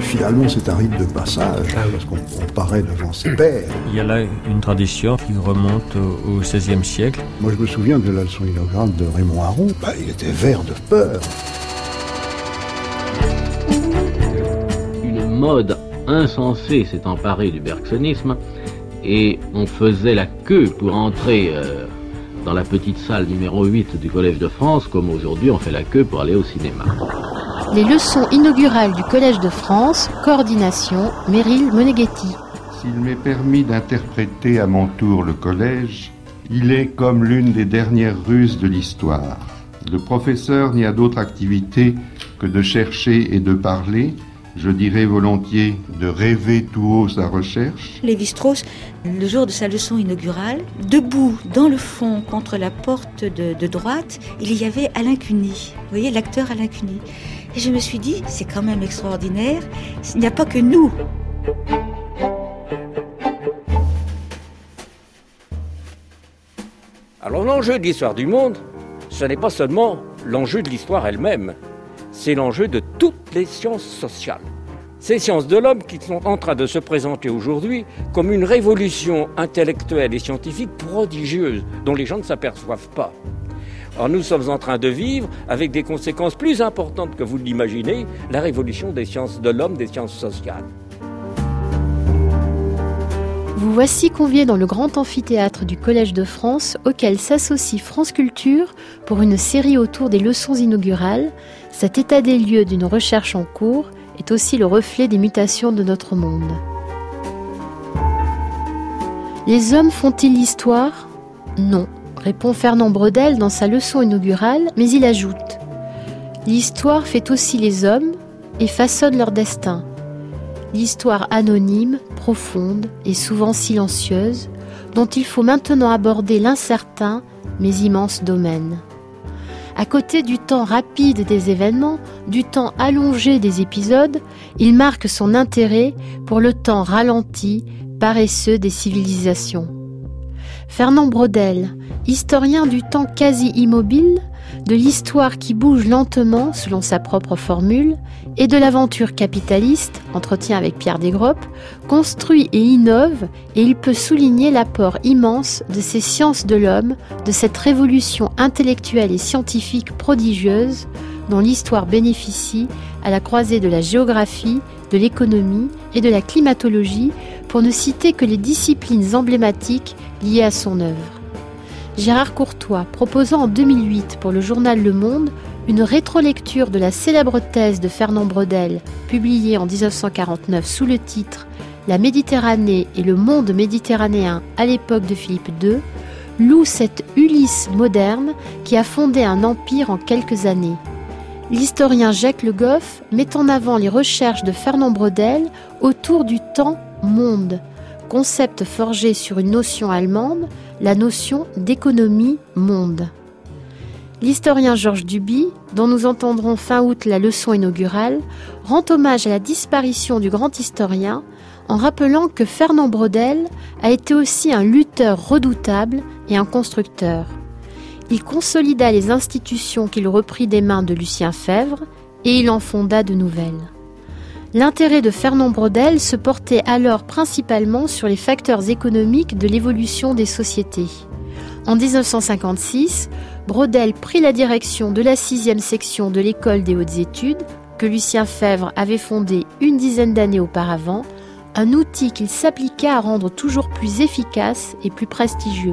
finalement, c'est un rite de passage, parce qu'on paraît devant ses pairs. Il y a là une tradition qui remonte au XVIe siècle. Moi, je me souviens de la leçon inaugurale de Raymond Aron. Il était vert de peur. Une mode insensée s'est emparée du bergsonisme et on faisait la queue pour entrer dans la petite salle numéro 8 du Collège de France, comme aujourd'hui on fait la queue pour aller au cinéma. Les leçons inaugurales du Collège de France, coordination, Meryl Moneghetti. S'il m'est permis d'interpréter à mon tour le collège, il est comme l'une des dernières ruses de l'histoire. Le professeur n'y a d'autre activité que de chercher et de parler, je dirais volontiers de rêver tout haut sa recherche. Lévi-Strauss, le jour de sa leçon inaugurale, debout dans le fond contre la porte de droite, il y avait Alain Cuny. Vous voyez, l'acteur Alain Cuny. Et je me suis dit, c'est quand même extraordinaire, il n'y a pas que nous. Alors l'enjeu de l'histoire du monde, ce n'est pas seulement l'enjeu de l'histoire elle-même, c'est l'enjeu de toutes les sciences sociales. Ces sciences de l'homme qui sont en train de se présenter aujourd'hui comme une révolution intellectuelle et scientifique prodigieuse dont les gens ne s'aperçoivent pas. Alors nous sommes en train de vivre, avec des conséquences plus importantes que vous l'imaginez, la révolution des sciences de l'homme, des sciences sociales. Vous voici conviés dans le grand amphithéâtre du Collège de France, auquel s'associe France Culture pour une série autour des leçons inaugurales. Cet état des lieux d'une recherche en cours est aussi le reflet des mutations de notre monde. Les hommes font-ils l'histoire ? Non, répond Fernand Braudel dans sa leçon inaugurale, mais il ajoute « L'histoire fait aussi les hommes et façonne leur destin. L'histoire anonyme, profonde et souvent silencieuse, dont il faut maintenant aborder l'incertain mais immense domaine. À côté du temps rapide des événements, du temps allongé des épisodes, il marque son intérêt pour le temps ralenti, paresseux des civilisations. » Fernand Braudel, historien du temps quasi immobile, de l'histoire qui bouge lentement selon sa propre formule, et de l'aventure capitaliste, entretien avec Pierre Desgroppes, construit et innove, et il peut souligner l'apport immense de ces sciences de l'homme, de cette révolution intellectuelle et scientifique prodigieuse, dont l'histoire bénéficie à la croisée de la géographie, de l'économie et de la climatologie, pour ne citer que les disciplines emblématiques liées à son œuvre. Gérard Courtois, proposant en 2008 pour le journal Le Monde une rétrolecture de la célèbre thèse de Fernand Braudel, publiée en 1949 sous le titre « La Méditerranée et le monde méditerranéen à l'époque de Philippe II », loue cette Ulysse moderne qui a fondé un empire en quelques années. L'historien Jacques Le Goff met en avant les recherches de Fernand Braudel autour du temps-monde, concept forgé sur une notion allemande, la notion d'économie-monde. L'historien Georges Duby, dont nous entendrons fin août la leçon inaugurale, rend hommage à la disparition du grand historien en rappelant que Fernand Braudel a été aussi un lutteur redoutable et un constructeur. Il consolida les institutions qu'il reprit des mains de Lucien Febvre et il en fonda de nouvelles. L'intérêt de Fernand Braudel se portait alors principalement sur les facteurs économiques de l'évolution des sociétés. En 1956, Braudel prit la direction de la 6e section de l'École des hautes études, que Lucien Febvre avait fondée une dizaine d'années auparavant, un outil qu'il s'appliqua à rendre toujours plus efficace et plus prestigieux.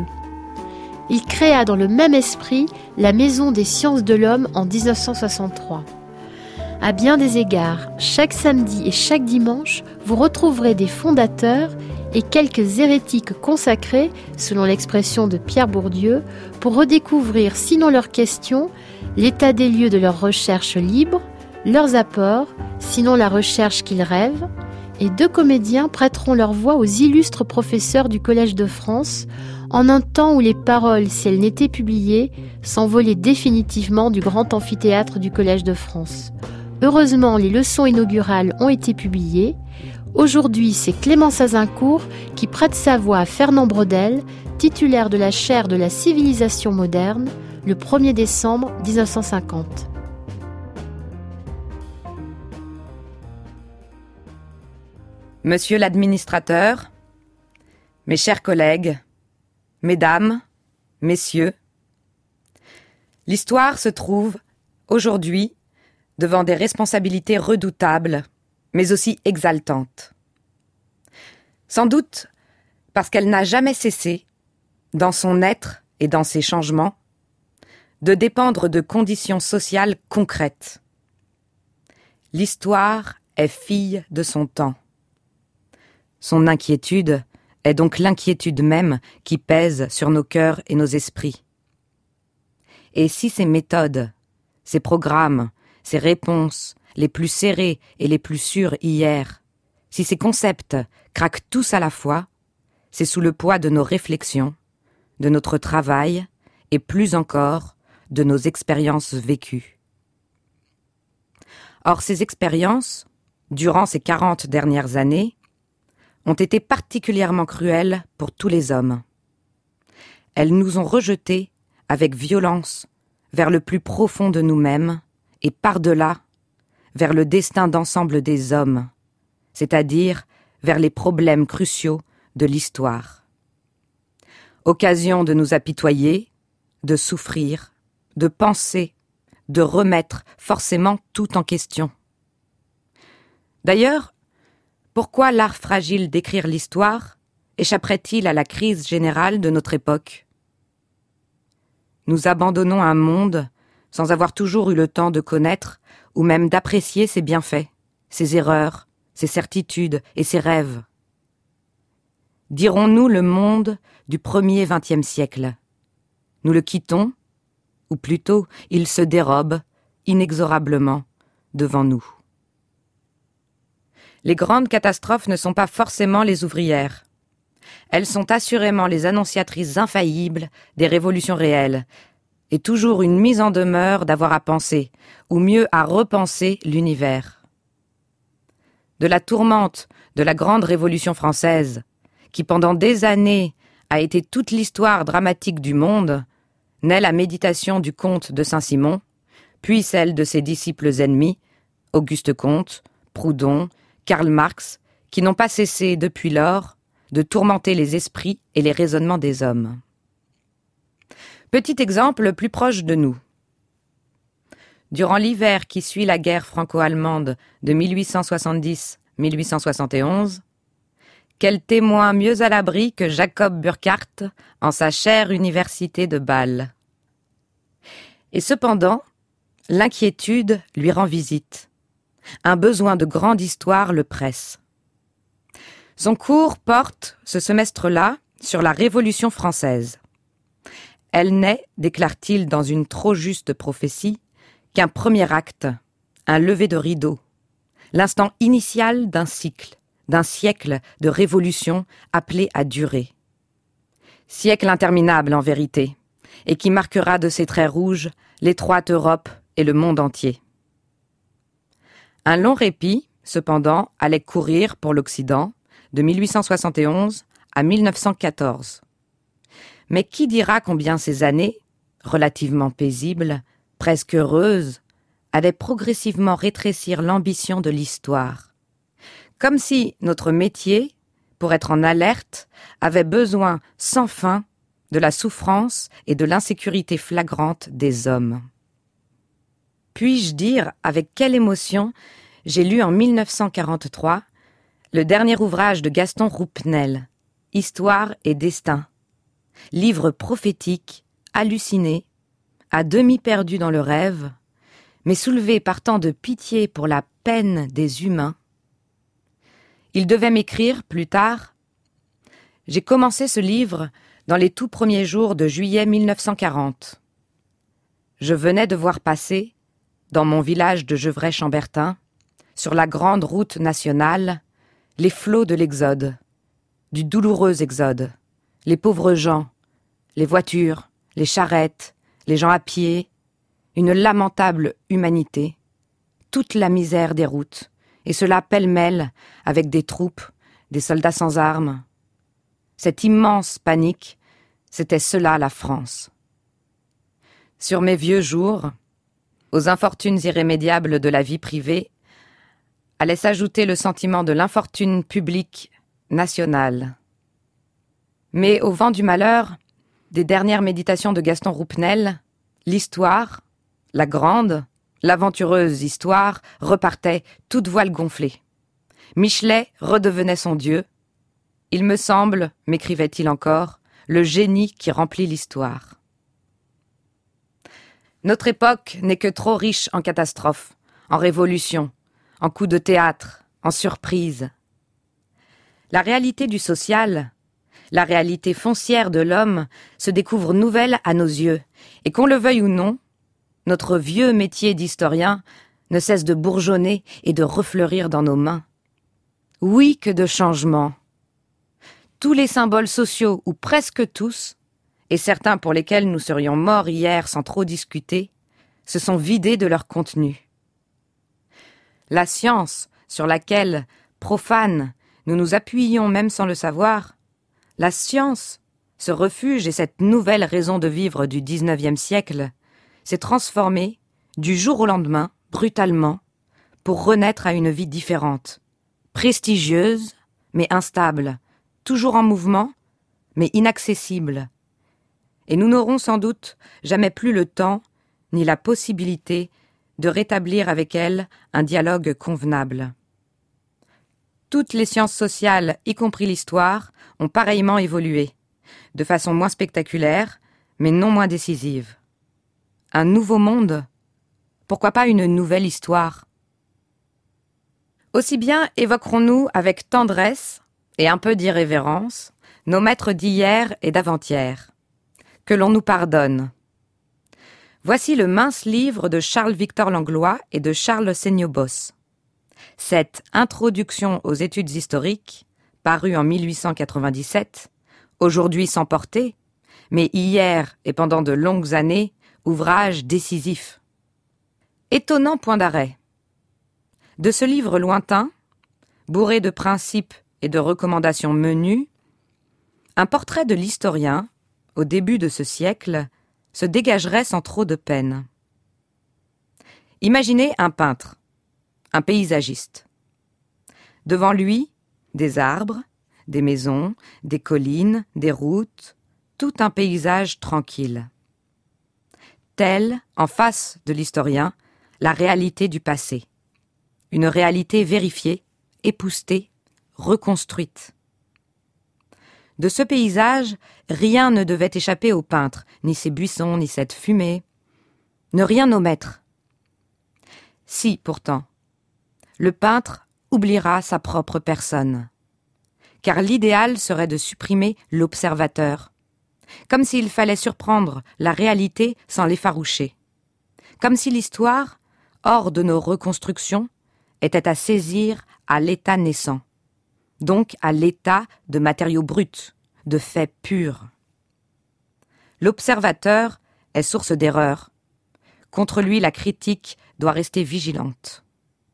Il créa dans le même esprit la Maison des sciences de l'homme en 1963. À bien des égards, chaque samedi et chaque dimanche, vous retrouverez des fondateurs et quelques hérétiques consacrés, selon l'expression de Pierre Bourdieu, pour redécouvrir, sinon leurs questions, l'état des lieux de leurs recherches libres, leurs apports, sinon la recherche qu'ils rêvent, et 2 comédiens prêteront leur voix aux illustres professeurs du Collège de France, en un temps où les paroles, si elles n'étaient publiées, s'envolaient définitivement du grand amphithéâtre du Collège de France. Heureusement, les leçons inaugurales ont été publiées. Aujourd'hui, c'est Clémence Azincourt qui prête sa voix à Fernand Braudel, titulaire de la chaire de la civilisation moderne, le 1er décembre 1950. Monsieur l'administrateur, mes chers collègues, mesdames, messieurs, l'histoire se trouve aujourd'hui devant des responsabilités redoutables, mais aussi exaltantes. Sans doute parce qu'elle n'a jamais cessé, dans son être et dans ses changements, de dépendre de conditions sociales concrètes. L'histoire est fille de son temps. Son inquiétude est donc l'inquiétude même qui pèse sur nos cœurs et nos esprits. Et si ces méthodes, ces programmes, ces réponses, les plus serrées et les plus sûres hier, si ces concepts craquent tous à la fois, c'est sous le poids de nos réflexions, de notre travail et plus encore de nos expériences vécues. Or, ces expériences, durant ces 40 dernières années, ont été particulièrement cruelles pour tous les hommes. Elles nous ont rejetés avec violence vers le plus profond de nous-mêmes et par-delà vers le destin d'ensemble des hommes, c'est-à-dire vers les problèmes cruciaux de l'histoire. Occasion de nous apitoyer, de souffrir, de penser, de remettre forcément tout en question. D'ailleurs, pourquoi l'art fragile d'écrire l'histoire échapperait-il à la crise générale de notre époque ? Nous abandonnons un monde sans avoir toujours eu le temps de connaître ou même d'apprécier ses bienfaits, ses erreurs, ses certitudes et ses rêves. Dirons-nous le monde du premier XXe siècle ? Nous le quittons, ou plutôt il se dérobe inexorablement devant nous. Les grandes catastrophes ne sont pas forcément les ouvrières. Elles sont assurément les annonciatrices infaillibles des révolutions réelles, et toujours une mise en demeure d'avoir à penser, ou mieux à repenser l'univers. De la tourmente de la grande Révolution française, qui pendant des années a été toute l'histoire dramatique du monde, naît la méditation du comte de Saint-Simon, puis celle de ses disciples ennemis, Auguste Comte, Proudhon, Karl Marx, qui n'ont pas cessé depuis lors de tourmenter les esprits et les raisonnements des hommes. Petit exemple plus proche de nous. Durant l'hiver qui suit la guerre franco-allemande de 1870-1871, quel témoin mieux à l'abri que Jacob Burckhardt en sa chère université de Bâle. Et cependant, l'inquiétude lui rend visite. Un besoin de grande histoire le presse. Son cours porte, ce semestre-là, sur la Révolution française. Elle n'est, déclare-t-il dans une trop juste prophétie, qu'un premier acte, un lever de rideau, l'instant initial d'un cycle, d'un siècle de révolution appelé à durer. Siècle interminable en vérité, et qui marquera de ses traits rouges l'étroite Europe et le monde entier. Un long répit, cependant, allait courir pour l'Occident de 1871 à 1914. Mais qui dira combien ces années, relativement paisibles, presque heureuses, allaient progressivement rétrécir l'ambition de l'histoire. Comme si notre métier, pour être en alerte, avait besoin sans fin de la souffrance et de l'insécurité flagrante des hommes. Puis-je dire avec quelle émotion j'ai lu en 1943 le dernier ouvrage de Gaston Roupnel, Histoire et destin, livre prophétique, halluciné, à demi perdu dans le rêve, mais soulevé par tant de pitié pour la peine des humains. Il devait m'écrire plus tard « J'ai commencé ce livre dans les tout premiers jours de juillet 1940. Je venais de voir passer, dans mon village de Gevrey-Chambertin, sur la grande route nationale, les flots de l'exode, du douloureux exode, les pauvres gens, les voitures, les charrettes, les gens à pied, une lamentable humanité, toute la misère des routes, et cela pêle-mêle avec des troupes, des soldats sans armes. Cette immense panique, c'était cela la France. Sur mes vieux jours, aux infortunes irrémédiables de la vie privée, allait s'ajouter le sentiment de l'infortune publique nationale. Mais au vent du malheur, des dernières méditations de Gaston Roupnel, l'histoire, la grande, l'aventureuse histoire, repartait toute voile gonflée. Michelet redevenait son dieu. Il me semble, m'écrivait-il encore, le génie qui remplit l'histoire. Notre époque n'est que trop riche en catastrophes, en révolutions, en coups de théâtre, en surprises. La réalité du social, la réalité foncière de l'homme, se découvre nouvelle à nos yeux, et qu'on le veuille ou non, notre vieux métier d'historien ne cesse de bourgeonner et de refleurir dans nos mains. Oui, que de changements! Tous les symboles sociaux, ou presque tous, et certains pour lesquels nous serions morts hier sans trop discuter, se sont vidés de leur contenu. La science, sur laquelle, profanes, nous nous appuyions même sans le savoir, la science, ce refuge et cette nouvelle raison de vivre du XIXe siècle, s'est transformée, du jour au lendemain, brutalement, pour renaître à une vie différente, prestigieuse, mais instable, toujours en mouvement, mais inaccessible. Et nous n'aurons sans doute jamais plus le temps, ni la possibilité, de rétablir avec elle un dialogue convenable. Toutes les sciences sociales, y compris l'histoire, ont pareillement évolué, de façon moins spectaculaire, mais non moins décisive. Un nouveau monde? Pourquoi pas une nouvelle histoire? Aussi bien évoquerons-nous avec tendresse et un peu d'irrévérence nos maîtres d'hier et d'avant-hier. Que l'on nous pardonne. Voici le mince livre de Charles-Victor Langlois et de Charles Seignobos. Cette introduction aux études historiques, parue en 1897, aujourd'hui sans portée, mais hier et pendant de longues années, ouvrage décisif. Étonnant point d'arrêt. De ce livre lointain, bourré de principes et de recommandations menues, un portrait de l'historien, au début de ce siècle, se dégagerait sans trop de peine. Imaginez un peintre, un paysagiste. Devant lui, des arbres, des maisons, des collines, des routes, tout un paysage tranquille. Telle, en face de l'historien, la réalité du passé. Une réalité vérifiée, époustée, reconstruite. De ce paysage, rien ne devait échapper au peintre, ni ses buissons, ni cette fumée. Ne rien omettre. Si, pourtant, le peintre oubliera sa propre personne. Car l'idéal serait de supprimer l'observateur, comme s'il fallait surprendre la réalité sans l'effaroucher. Comme si l'histoire, hors de nos reconstructions, était à saisir à l'état naissant. Donc à l'état de matériaux bruts, de faits purs. L'observateur est source d'erreur. Contre lui, la critique doit rester vigilante.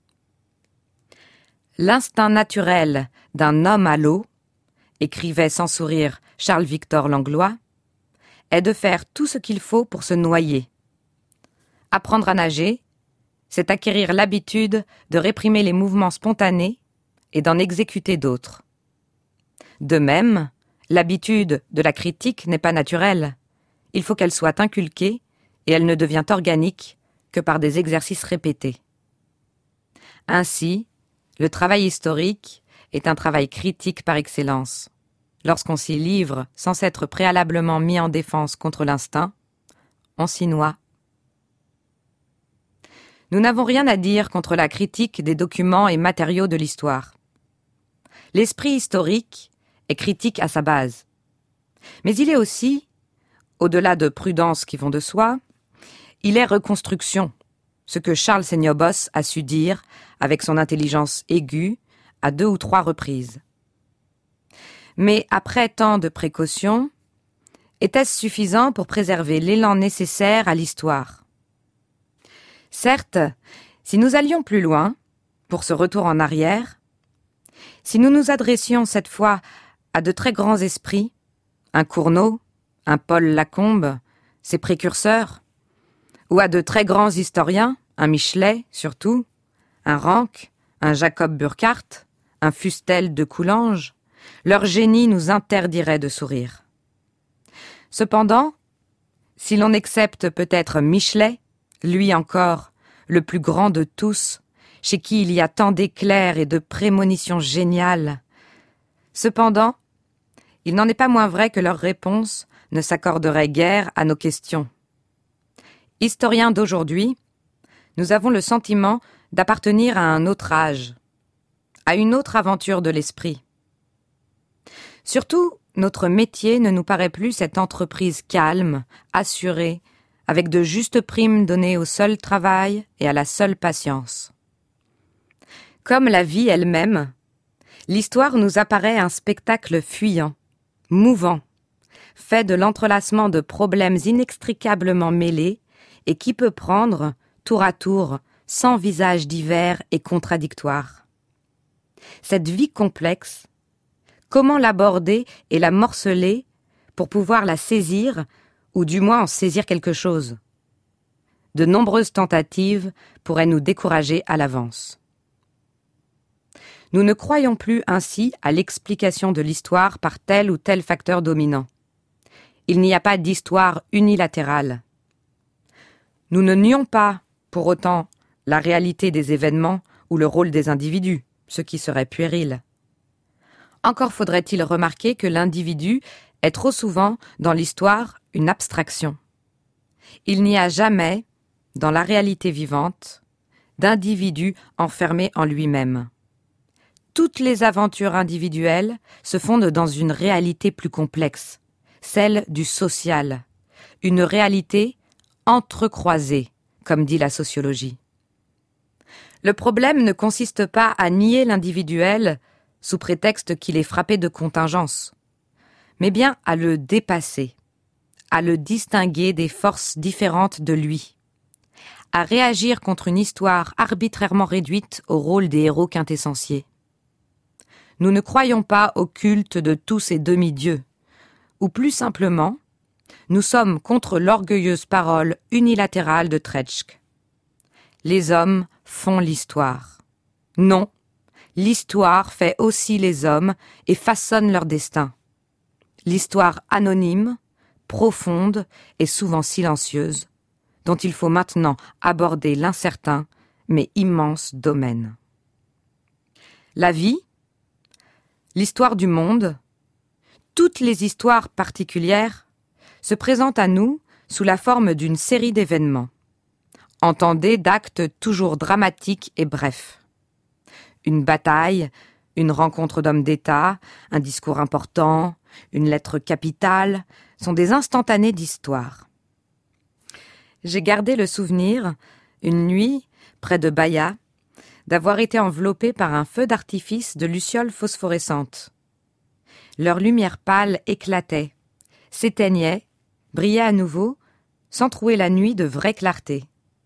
L'instinct naturel d'un homme à l'eau, écrivait sans sourire Charles-Victor Langlois, est de faire tout ce qu'il faut pour se noyer. Apprendre à nager, c'est acquérir l'habitude de réprimer les mouvements spontanés et d'en exécuter d'autres. De même, l'habitude de la critique n'est pas naturelle. Il faut qu'elle soit inculquée et elle ne devient organique que par des exercices répétés. Ainsi, le travail historique est un travail critique par excellence. Lorsqu'on s'y livre sans s'être préalablement mis en défense contre l'instinct, on s'y noie. Nous n'avons rien à dire contre la critique des documents et matériaux de l'histoire. L'esprit historique est critique à sa base. Mais il est aussi, au-delà de prudences qui vont de soi, il est reconstruction, ce que Charles Seignobos a su dire avec son intelligence aiguë à 2 ou 3 reprises. Mais après tant de précautions, était-ce suffisant pour préserver l'élan nécessaire à l'histoire? Certes, si nous allions plus loin, pour ce retour en arrière, si nous nous adressions cette fois à de très grands esprits, un Cournot, un Paul Lacombe, ses précurseurs, ou à de très grands historiens, un Michelet surtout, un Ranc, un Jacob Burckhardt, un Fustel de Coulanges, leur génie nous interdirait de sourire. Cependant, si l'on accepte peut-être Michelet, lui encore, le plus grand de tous, chez qui il y a tant d'éclairs et de prémonitions géniales, cependant, il n'en est pas moins vrai que leurs réponses ne s'accorderaient guère à nos questions. Historiens d'aujourd'hui, nous avons le sentiment d'appartenir à un autre âge, à une autre aventure de l'esprit. Surtout, notre métier ne nous paraît plus cette entreprise calme, assurée, avec de justes primes données au seul travail et à la seule patience. Comme la vie elle-même, l'histoire nous apparaît un spectacle fuyant, mouvant, fait de l'entrelacement de problèmes inextricablement mêlés et qui peut prendre, tour à tour, 100 visages divers et contradictoires. Cette vie complexe, comment l'aborder et la morceler pour pouvoir la saisir, ou du moins en saisir quelque chose? De nombreuses tentatives pourraient nous décourager à l'avance. Nous ne croyons plus ainsi à l'explication de l'histoire par tel ou tel facteur dominant. Il n'y a pas d'histoire unilatérale. Nous ne nions pas, pour autant, la réalité des événements ou le rôle des individus, ce qui serait puéril. Encore faudrait-il remarquer que l'individu est trop souvent, dans l'histoire, une abstraction. Il n'y a jamais, dans la réalité vivante, d'individu enfermé en lui-même. Toutes les aventures individuelles se fondent dans une réalité plus complexe, celle du social, une réalité entrecroisée, comme dit la sociologie. Le problème ne consiste pas à nier l'individuel sous prétexte qu'il est frappé de contingence, mais bien à le dépasser, à le distinguer des forces différentes de lui, à réagir contre une histoire arbitrairement réduite au rôle des héros quintessentiels. Nous ne croyons pas au culte de tous ces demi-dieux, ou plus simplement, nous sommes contre l'orgueilleuse parole unilatérale de Treitschke. Les hommes font l'histoire. Non, l'histoire fait aussi les hommes et façonne leur destin. L'histoire anonyme, profonde et souvent silencieuse, dont il faut maintenant aborder l'incertain mais immense domaine. La vie, l'histoire du monde, toutes les histoires particulières se présentent à nous sous la forme d'une série d'événements. Entendez d'actes toujours dramatiques et brefs. Une bataille, une rencontre d'hommes d'État, un discours important, une lettre capitale, sont des instantanés d'histoire. J'ai gardé le souvenir, une nuit, près de Bahia, d'avoir été enveloppé par un feu d'artifice de lucioles phosphorescentes. Leur lumière pâle éclatait, s'éteignait, brillait à nouveau, sans trouer la nuit de vraie clarté.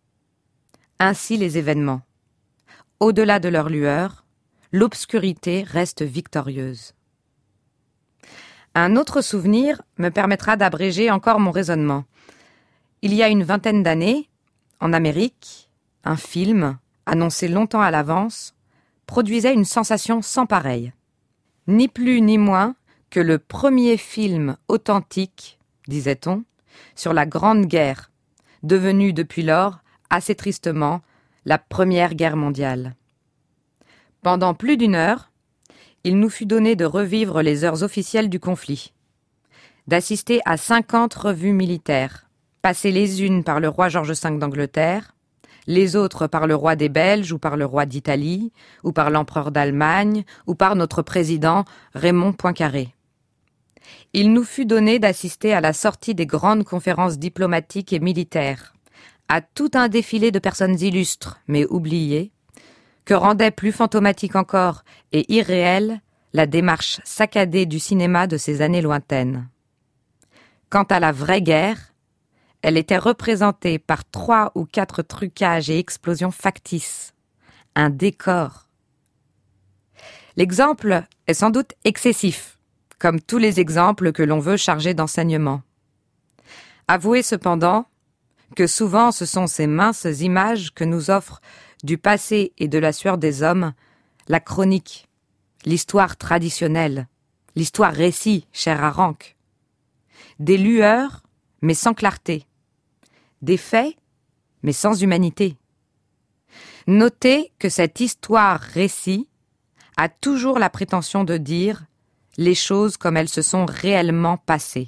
Ainsi les événements. Au-delà de leur lueur, l'obscurité reste victorieuse. Un autre souvenir me permettra d'abréger encore mon raisonnement. Il y a une vingtaine d'années, en Amérique, un film, annoncé longtemps à l'avance, produisait une sensation sans pareille. Ni plus ni moins que le premier film authentique, disait-on, sur la Grande Guerre, devenue depuis lors, assez tristement, la Première Guerre mondiale. Pendant plus d'une heure, il nous fut donné de revivre les heures officielles du conflit, d'assister à 50 revues militaires, passées les unes par le roi George V d'Angleterre, les autres par le roi des Belges ou par le roi d'Italie, ou par l'empereur d'Allemagne, ou par notre président Raymond Poincaré. Il nous fut donné d'assister à la sortie des grandes conférences diplomatiques et militaires, à tout un défilé de personnes illustres, mais oubliées, que rendait plus fantomatique encore et irréelle la démarche saccadée du cinéma de ces années lointaines. Quant à la vraie guerre, elle était représentée par 3 ou 4 trucages et explosions factices, un décor. L'exemple est sans doute excessif, comme tous les exemples que l'on veut charger d'enseignement. Avouez cependant que souvent ce sont ces minces images que nous offre du passé et de la sueur des hommes la chronique, l'histoire traditionnelle, l'histoire récit, chère à Ranke. Des lueurs, mais sans clarté. Des faits, mais sans humanité. Notez que cette histoire récit a toujours la prétention de dire les choses comme elles se sont réellement passées.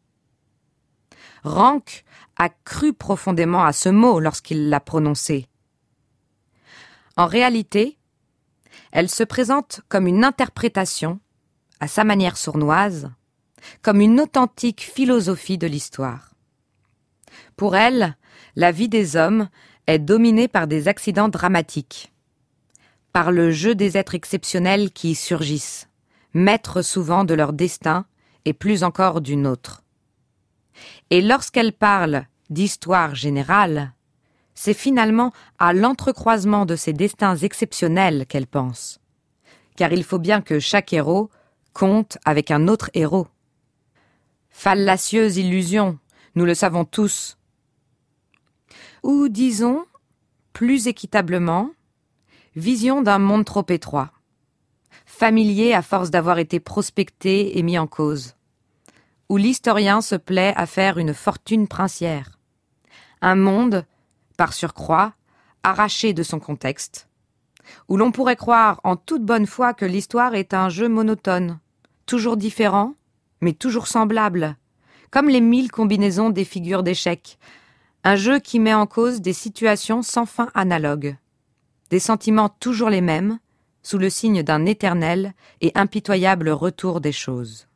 Ranke a cru profondément à ce mot lorsqu'il l'a prononcé. En réalité, elle se présente comme une interprétation, à sa manière sournoise, comme une authentique philosophie de l'histoire. Pour elle, la vie des hommes est dominée par des accidents dramatiques, par le jeu des êtres exceptionnels qui y surgissent, maîtres souvent de leur destin et plus encore du nôtre. Et lorsqu'elle parle d'histoire générale, c'est finalement à l'entrecroisement de ces destins exceptionnels qu'elle pense. Car il faut bien que chaque héros compte avec un autre héros. Fallacieuse illusion, nous le savons tous. Ou disons, plus équitablement, vision d'un monde trop étroit, familier à force d'avoir été prospecté et mis en cause, où l'historien se plaît à faire une fortune princière. Un monde, par surcroît, arraché de son contexte, où l'on pourrait croire en toute bonne foi que l'histoire est un jeu monotone, toujours différent, mais toujours semblable, comme les 1000 combinaisons des figures d'échecs, un jeu qui met en cause des situations sans fin analogues, des sentiments toujours les mêmes, sous le signe d'un éternel et impitoyable retour des choses.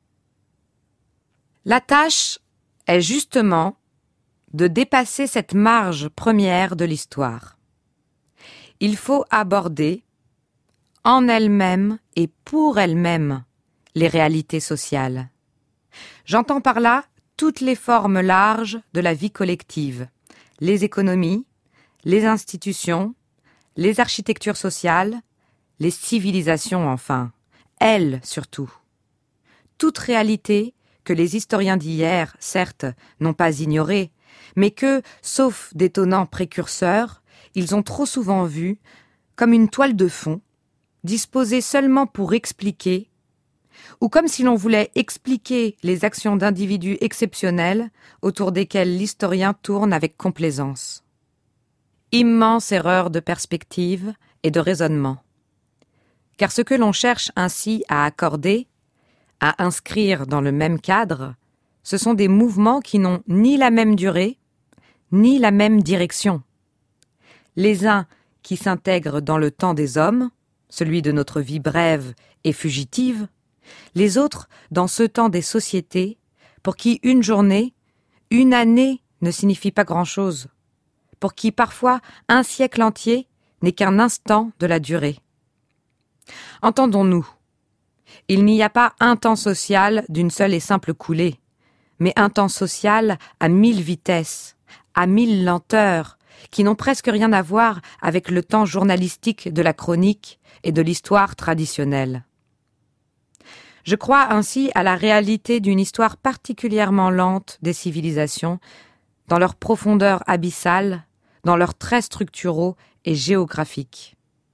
La tâche est justement de dépasser cette marge première de l'histoire. Il faut aborder, en elle-même et pour elle-même, les réalités sociales. J'entends par là toutes les formes larges de la vie collective, les économies, les institutions, les architectures sociales, les civilisations enfin, elles surtout. Toute réalité que les historiens d'hier, certes, n'ont pas ignorée, mais que, sauf d'étonnants précurseurs, ils ont trop souvent vue comme une toile de fond, disposée seulement pour expliquer, ou comme si l'on voulait expliquer les actions d'individus exceptionnels autour desquels l'historien tourne avec complaisance. Immense erreur de perspective et de raisonnement. Car ce que l'on cherche ainsi à accorder, à inscrire dans le même cadre, ce sont des mouvements qui n'ont ni la même durée, ni la même direction. Les uns qui s'intègrent dans le temps des hommes, celui de notre vie brève et fugitive, les autres dans ce temps des sociétés, pour qui une journée, une année ne signifie pas grand-chose, pour qui parfois un siècle entier n'est qu'un instant de la durée. Entendons-nous, il n'y a pas un temps social d'une seule et simple coulée, mais un temps social à 1000 vitesses, à 1000 lenteurs, qui n'ont presque rien à voir avec le temps journalistique de la chronique et de l'histoire traditionnelle. Je crois ainsi à la réalité d'une histoire particulièrement lente des civilisations, dans leur profondeur abyssale, dans leurs traits structuraux et géographiques.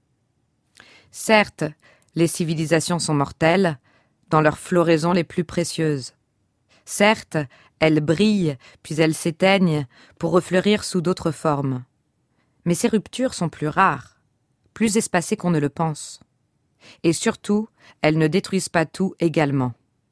Certes, les civilisations sont mortelles, dans leurs floraisons les plus précieuses. Certes, elles brillent, puis elles s'éteignent pour refleurir sous d'autres formes. Mais ces ruptures sont plus rares, plus espacées qu'on ne le pense. Et surtout, elles ne détruisent pas tout également.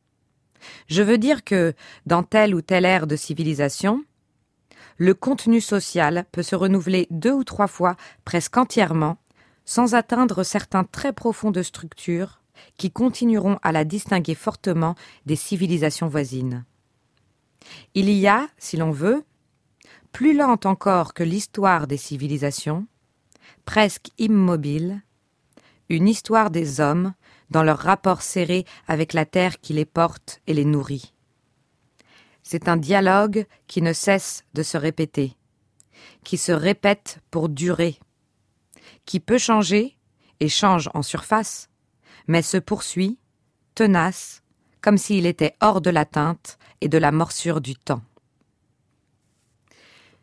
Je veux dire que, dans telle ou telle ère de civilisation, le contenu social peut se renouveler 2 ou 3 fois, presque entièrement, sans atteindre certains traits profonds de structure qui continueront à la distinguer fortement des civilisations voisines. Il y a, si l'on veut, plus lente encore que l'histoire des civilisations, presque immobile, une histoire des hommes dans leur rapport serré avec la terre qui les porte et les nourrit. C'est un dialogue qui ne cesse de se répéter, qui se répète pour durer, qui peut changer et change en surface, mais se poursuit, tenace, comme s'il était hors de l'atteinte et de la morsure du temps.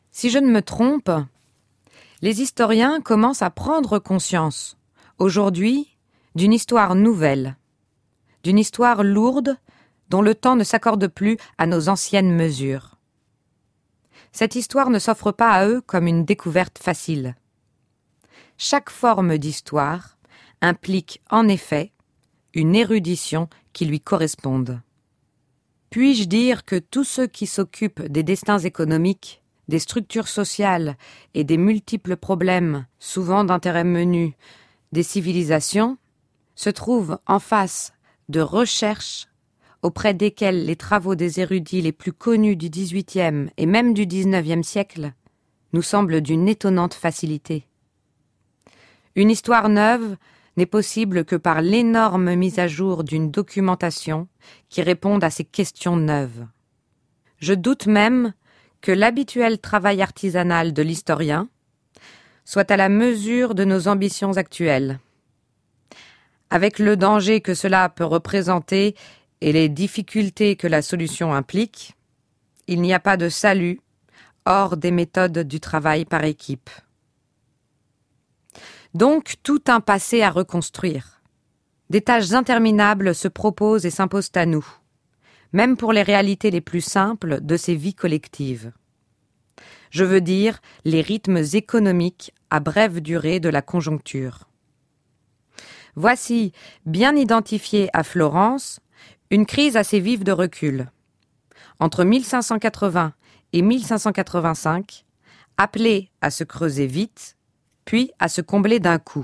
Si je ne me trompe, les historiens commencent à prendre conscience, aujourd'hui, d'une histoire nouvelle, d'une histoire lourde dont le temps ne s'accorde plus à nos anciennes mesures. Cette histoire ne s'offre pas à eux comme une découverte facile. Chaque forme d'histoire implique en effet une érudition qui lui corresponde. Puis-je dire que tous ceux qui s'occupent des destins économiques, des structures sociales et des multiples problèmes, souvent d'intérêt menu, des civilisations, se trouvent en face de recherches auprès desquelles les travaux des érudits les plus connus du XVIIIe et même du XIXe siècle nous semblent d'une étonnante facilité. Une histoire neuve n'est possible que par l'énorme mise à jour d'une documentation qui réponde à ces questions neuves. Je doute même que l'habituel travail artisanal de l'historien soit à la mesure de nos ambitions actuelles. Avec le danger que cela peut représenter et les difficultés que la solution implique, il n'y a pas de salut hors des méthodes du travail par équipe. Donc tout un passé à reconstruire. Des tâches interminables se proposent et s'imposent à nous, même pour les réalités les plus simples de ces vies collectives. Je veux dire les rythmes économiques à brève durée de la conjoncture. Voici, bien identifiée à Florence, une crise assez vive de recul. Entre 1580 et 1585, appelée à se creuser vite, puis à se combler d'un coup.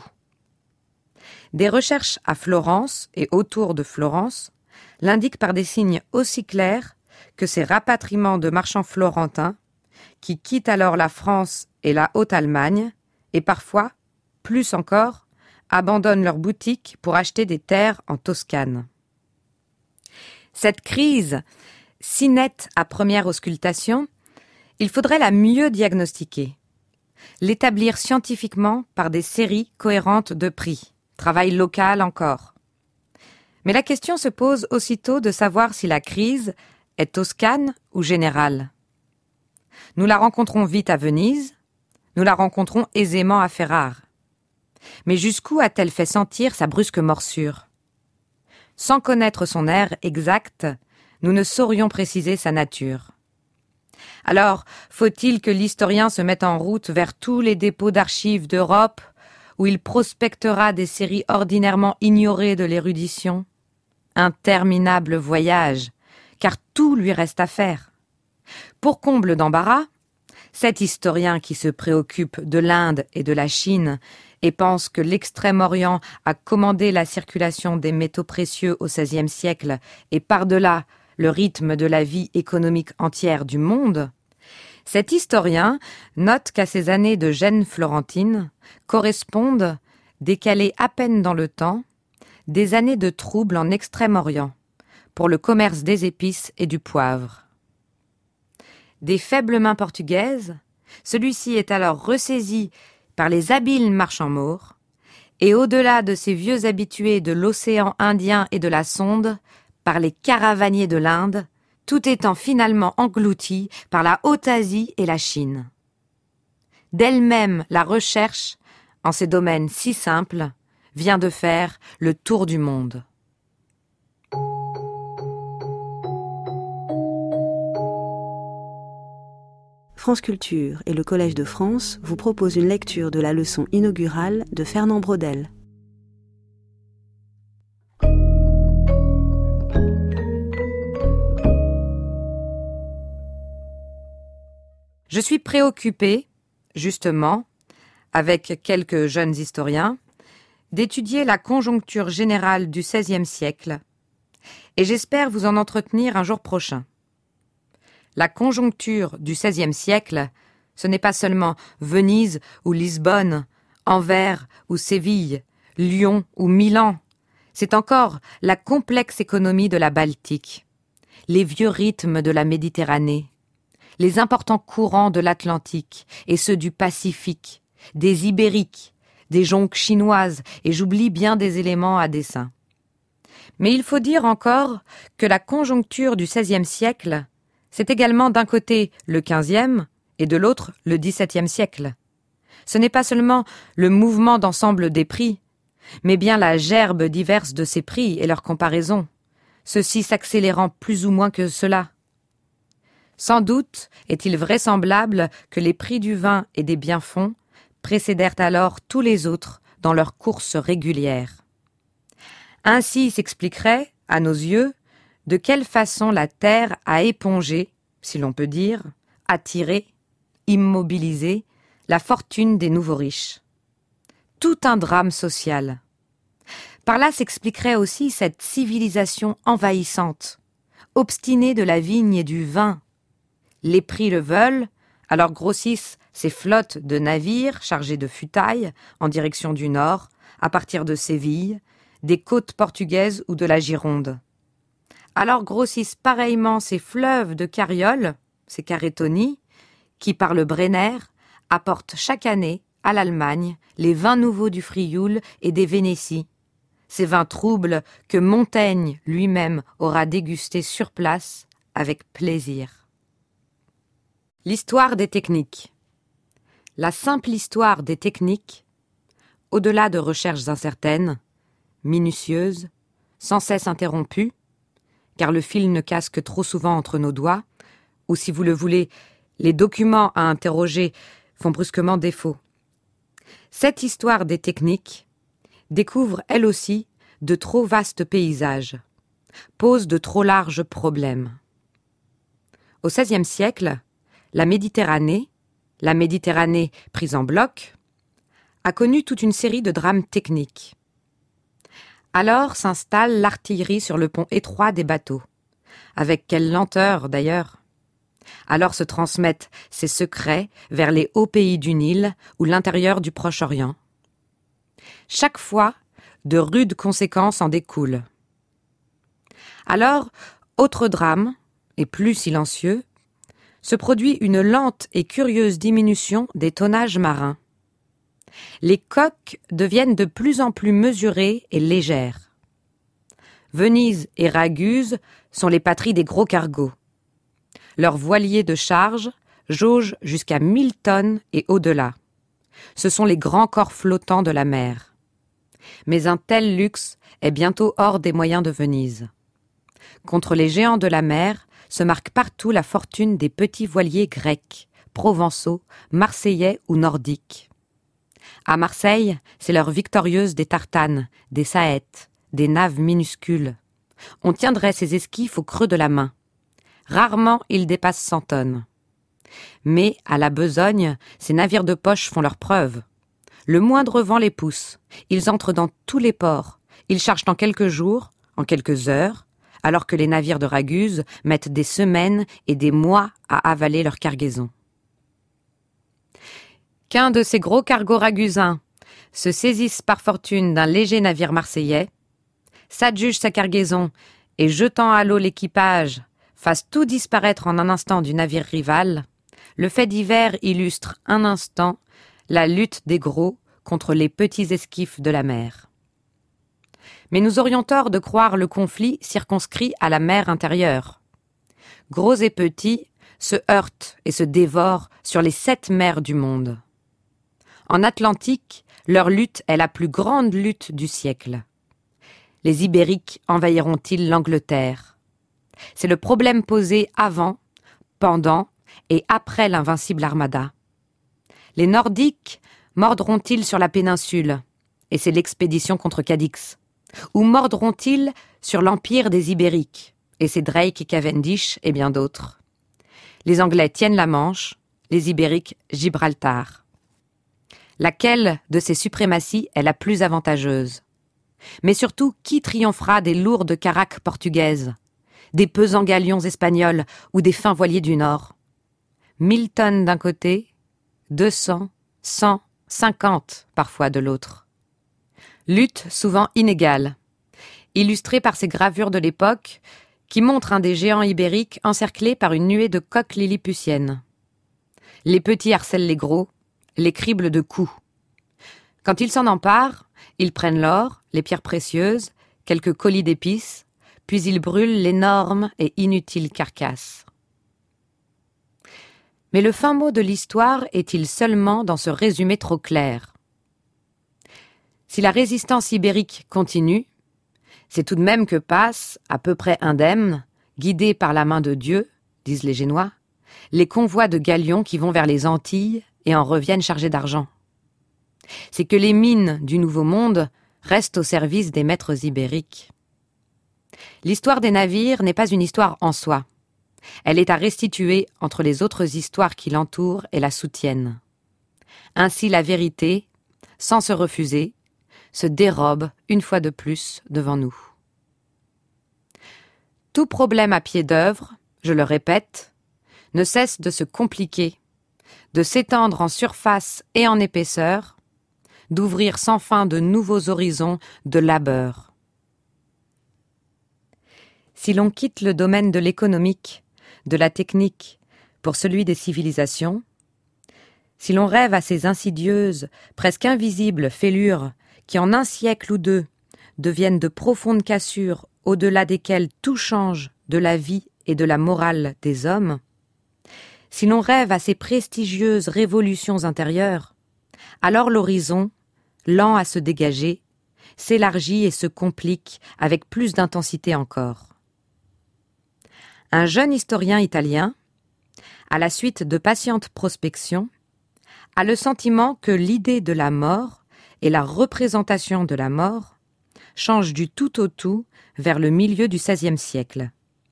Des recherches à Florence et autour de Florence l'indiquent par des signes aussi clairs que ces rapatriements de marchands florentins qui quittent alors la France et la Haute-Allemagne et parfois, plus encore, abandonnent leurs boutiques pour acheter des terres en Toscane. Cette crise, si nette à première auscultation, il faudrait la mieux diagnostiquer, l'établir scientifiquement par des séries cohérentes de prix, travail local encore. Mais la question se pose aussitôt de savoir si la crise est toscane ou générale. Nous la rencontrons vite à Venise, nous la rencontrons aisément à Ferrare. Mais jusqu'où a-t-elle fait sentir sa brusque morsure ? Sans connaître son air exact, nous ne saurions préciser sa nature. Alors, faut-il que l'historien se mette en route vers tous les dépôts d'archives d'Europe, où il prospectera des séries ordinairement ignorées de l'érudition ? Interminable voyage, car tout lui reste à faire. Pour comble d'embarras, cet historien qui se préoccupe de l'Inde et de la Chine et pense que l'Extrême-Orient a commandé la circulation des métaux précieux au XVIe siècle et par-delà le rythme de la vie économique entière du monde, cet historien note qu'à ces années de gêne florentine correspondent, décalées à peine dans le temps, des années de troubles en Extrême-Orient pour le commerce des épices et du poivre. Des faibles mains portugaises, celui-ci est alors ressaisi par les habiles marchands maures, et au-delà de ces vieux habitués de l'océan Indien et de la Sonde, par les caravaniers de l'Inde, tout étant finalement englouti par la Haute-Asie et la Chine. D'elle-même, la recherche, en ces domaines si simples, vient de faire le tour du monde. France Culture et le Collège de France vous proposent une lecture de la leçon inaugurale de Fernand Braudel. Je suis préoccupée, justement, avec quelques jeunes historiens, d'étudier la conjoncture générale du XVIe siècle, et j'espère vous en entretenir un jour prochain. La conjoncture du XVIe siècle, ce n'est pas seulement Venise ou Lisbonne, Anvers ou Séville, Lyon ou Milan, c'est encore la complexe économie de la Baltique, les vieux rythmes de la Méditerranée, les importants courants de l'Atlantique et ceux du Pacifique, des Ibériques, des jonques chinoises, et j'oublie bien des éléments à dessein. Mais il faut dire encore que la conjoncture du XVIe siècle, c'est également d'un côté le XVe et de l'autre le XVIIe siècle. Ce n'est pas seulement le mouvement d'ensemble des prix, mais bien la gerbe diverse de ces prix et leur comparaison, ceux-ci s'accélérant plus ou moins que cela. Sans doute est-il vraisemblable que les prix du vin et des biens-fonds précédèrent alors tous les autres dans leur course régulière. Ainsi s'expliquerait, à nos yeux, de quelle façon la terre a épongé, si l'on peut dire, attiré, immobilisé, la fortune des nouveaux riches. Tout un drame social. Par là s'expliquerait aussi cette civilisation envahissante, obstinée de la vigne et du vin. Les prix le veulent, alors grossissent ces flottes de navires chargés de futailles en direction du nord, à partir de Séville, des côtes portugaises ou de la Gironde. Alors grossissent pareillement ces fleuves de carrioles, ces carrétonies, qui, par le Brenner, apportent chaque année à l'Allemagne les vins nouveaux du Frioul et des Vénéties, ces vins troubles que Montaigne lui-même aura dégustés sur place avec plaisir. L'histoire des techniques. La simple histoire des techniques, au-delà de recherches incertaines, minutieuses, sans cesse interrompues, car le fil ne casse que trop souvent entre nos doigts, ou si vous le voulez, les documents à interroger font brusquement défaut. Cette histoire des techniques découvre elle aussi de trop vastes paysages, pose de trop larges problèmes. Au XVIe siècle, la Méditerranée prise en bloc, a connu toute une série de drames techniques. Alors s'installe l'artillerie sur le pont étroit des bateaux. Avec quelle lenteur d'ailleurs! Alors se transmettent ses secrets vers les hauts pays du Nil ou l'intérieur du Proche-Orient. Chaque fois, de rudes conséquences en découlent. Alors, autre drame, et plus silencieux, se produit une lente et curieuse diminution des tonnages marins. Les coques deviennent de plus en plus mesurées et légères. Venise et Raguse sont les patries des gros cargos. Leurs voiliers de charge jaugent jusqu'à 1000 tonnes et au-delà. Ce sont les grands corps flottants de la mer. Mais un tel luxe est bientôt hors des moyens de Venise. Contre les géants de la mer se marque partout la fortune des petits voiliers grecs, provençaux, marseillais ou nordiques. À Marseille, c'est l'heure victorieuse des tartanes, des saètes, des naves minuscules. On tiendrait ces esquifs au creux de la main. Rarement ils dépassent 100 tonnes. Mais, à la besogne, ces navires de poche font leur preuve. Le moindre vent les pousse. Ils entrent dans tous les ports. Ils chargent en quelques jours, en quelques heures, alors que les navires de Raguse mettent des semaines et des mois à avaler leur cargaison. Qu'un de ces gros cargos ragusins se saisisse par fortune d'un léger navire marseillais, s'adjuge sa cargaison et, jetant à l'eau l'équipage, fasse tout disparaître en un instant du navire rival, le fait divers illustre un instant la lutte des gros contre les petits esquifs de la mer. Mais nous aurions tort de croire le conflit circonscrit à la mer intérieure. Gros et petits se heurtent et se dévorent sur les 7 mers du monde. En Atlantique, leur lutte est la plus grande lutte du siècle. Les Ibériques envahiront-ils l'Angleterre? C'est le problème posé avant, pendant et après l'invincible armada. Les Nordiques mordront-ils sur la péninsule? Et c'est l'expédition contre Cadix. Ou mordront-ils sur l'empire des Ibériques? Et c'est Drake et Cavendish et bien d'autres. Les Anglais tiennent la Manche, les Ibériques Gibraltar. Laquelle de ces suprématies est la plus avantageuse? Mais surtout, qui triomphera des lourdes caraques portugaises, des pesants galions espagnols ou des fins voiliers du Nord? 1000 tonnes d'un côté, 200, 100, 50 parfois de l'autre. Lutte souvent inégale, illustrée par ces gravures de l'époque qui montrent un des géants ibériques encerclés par une nuée de coques lilliputiennes. Les petits harcèlent les gros, les criblent de coups. Quand ils s'en emparent, ils prennent l'or, les pierres précieuses, quelques colis d'épices, puis ils brûlent l'énorme et inutile carcasse. Mais le fin mot de l'histoire est-il seulement dans ce résumé trop clair? Si la résistance ibérique continue, c'est tout de même que passent, à peu près indemnes, guidés par la main de Dieu, disent les Génois, les convois de galions qui vont vers les Antilles et en reviennent chargés d'argent. C'est que les mines du Nouveau Monde restent au service des maîtres ibériques. L'histoire des navires n'est pas une histoire en soi. Elle est à restituer entre les autres histoires qui l'entourent et la soutiennent. Ainsi la vérité, sans se refuser, se dérobe une fois de plus devant nous. Tout problème à pied d'œuvre, je le répète, ne cesse de se compliquer, de s'étendre en surface et en épaisseur, d'ouvrir sans fin de nouveaux horizons de labeur. Si l'on quitte le domaine de l'économique, de la technique, pour celui des civilisations, si l'on rêve à ces insidieuses, presque invisibles fêlures qui en un siècle ou deux deviennent de profondes cassures au-delà desquelles tout change de la vie et de la morale des hommes, si l'on rêve à ces prestigieuses révolutions intérieures, alors l'horizon, lent à se dégager, s'élargit et se complique avec plus d'intensité encore. Un jeune historien italien, à la suite de patientes prospections, a le sentiment que l'idée de la mort et la représentation de la mort changent du tout au tout vers le milieu du XVIe siècle.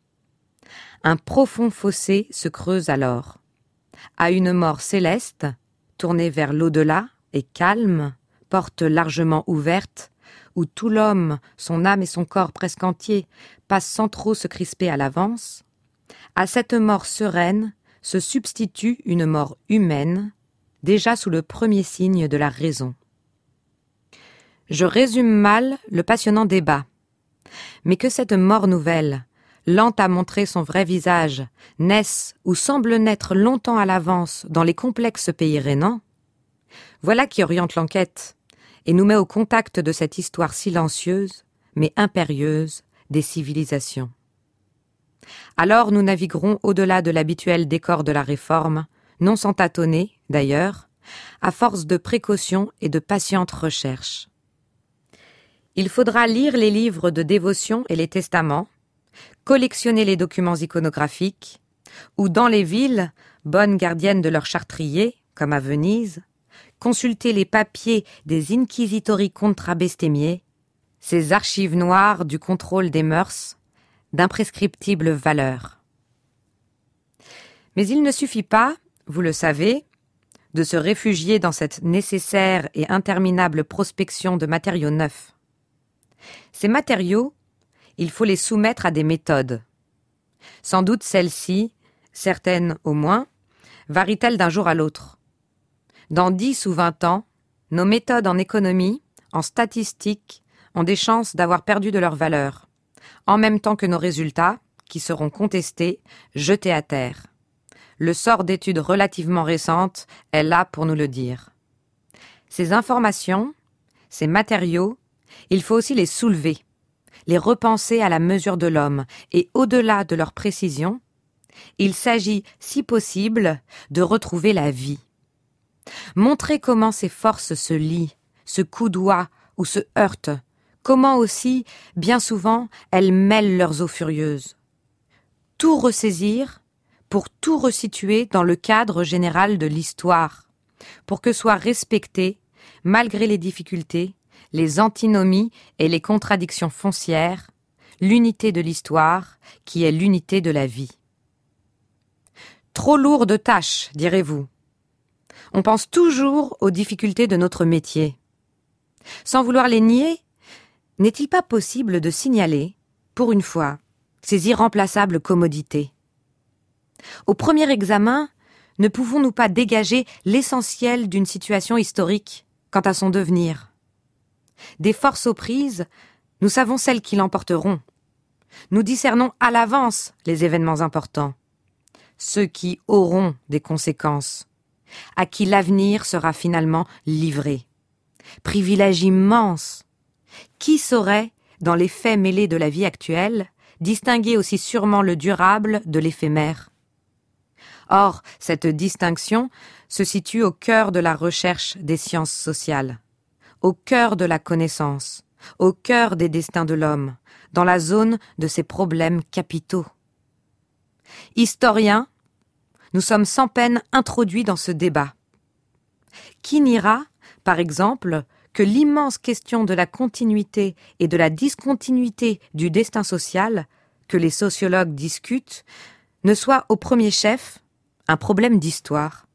Un profond fossé se creuse alors. À une mort céleste, tournée vers l'au-delà et calme, porte largement ouverte, où tout l'homme, son âme et son corps presque entier, passent sans trop se crisper à l'avance, à cette mort sereine se substitue une mort humaine, déjà sous le premier signe de la raison. Je résume mal le passionnant débat, mais que cette mort nouvelle, lente à montrer son vrai visage, naisse ou semble naître longtemps à l'avance dans les complexes pays rénans, voilà qui oriente l'enquête et nous met au contact de cette histoire silencieuse, mais impérieuse, des civilisations. Alors nous naviguerons au-delà de l'habituel décor de la Réforme, non sans tâtonner, d'ailleurs, à force de précaution et de patiente recherche. Il faudra lire les livres de dévotion et les testaments, collectionner les documents iconographiques, ou dans les villes, bonnes gardiennes de leurs chartriers, comme à Venise, consulter les papiers des Inquisitori contra bestemmiae, ces archives noires du contrôle des mœurs, d'imprescriptible valeur. Mais il ne suffit pas, vous le savez, de se réfugier dans cette nécessaire et interminable prospection de matériaux neufs. Ces matériaux, il faut les soumettre à des méthodes. Sans doute celles-ci, certaines au moins, varient-elles d'un jour à l'autre. Dans 10 ou 20 ans, nos méthodes en économie, en statistique, ont des chances d'avoir perdu de leur valeur, en même temps que nos résultats, qui seront contestés, jetés à terre. Le sort d'études relativement récentes est là pour nous le dire. Ces informations, ces matériaux, il faut aussi les soulever, les repenser à la mesure de l'homme, et au-delà de leur précision, il s'agit, si possible, de retrouver la vie. Montrer comment ces forces se lient, se coudoient ou se heurtent, comment aussi, bien souvent, elles mêlent leurs eaux furieuses. Tout ressaisir pour tout resituer dans le cadre général de l'histoire, pour que soient respectées, malgré les difficultés, les antinomies et les contradictions foncières, l'unité de l'histoire qui est l'unité de la vie. Trop lourd de tâches, direz-vous. On pense toujours aux difficultés de notre métier. Sans vouloir les nier, n'est-il pas possible de signaler, pour une fois, ces irremplaçables commodités? Au premier examen, ne pouvons-nous pas dégager l'essentiel d'une situation historique quant à son devenir? Des forces aux prises, nous savons celles qui l'emporteront. Nous discernons à l'avance les événements importants, ceux qui auront des conséquences, à qui l'avenir sera finalement livré. Privilège immense! Qui saurait, dans les faits mêlés de la vie actuelle, distinguer aussi sûrement le durable de l'éphémère? Or, cette distinction se situe au cœur de la recherche des sciences sociales, au cœur de la connaissance, au cœur des destins de l'homme, dans la zone de ses problèmes capitaux. Historiens, nous sommes sans peine introduits dans ce débat. Qui niera, par exemple, que l'immense question de la continuité et de la discontinuité du destin social, que les sociologues discutent, ne soit au premier chef un problème d'histoire?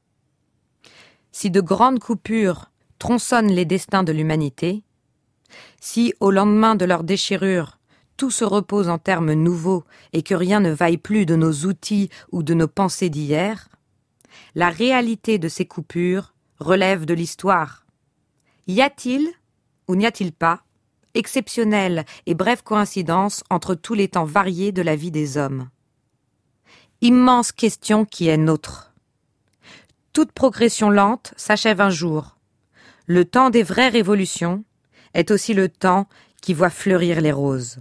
Si de grandes coupures tronçonnent les destins de l'humanité, si, au lendemain de leur déchirure, tout se repose en termes nouveaux et que rien ne vaille plus de nos outils ou de nos pensées d'hier, la réalité de ces coupures relève de l'histoire. Y a-t-il, ou n'y a-t-il pas, exceptionnelle et brève coïncidence entre tous les temps variés de la vie des hommes? Immense question qui est nôtre. Toute progression lente s'achève un jour. Le temps des vraies révolutions est aussi le temps qui voit fleurir les roses.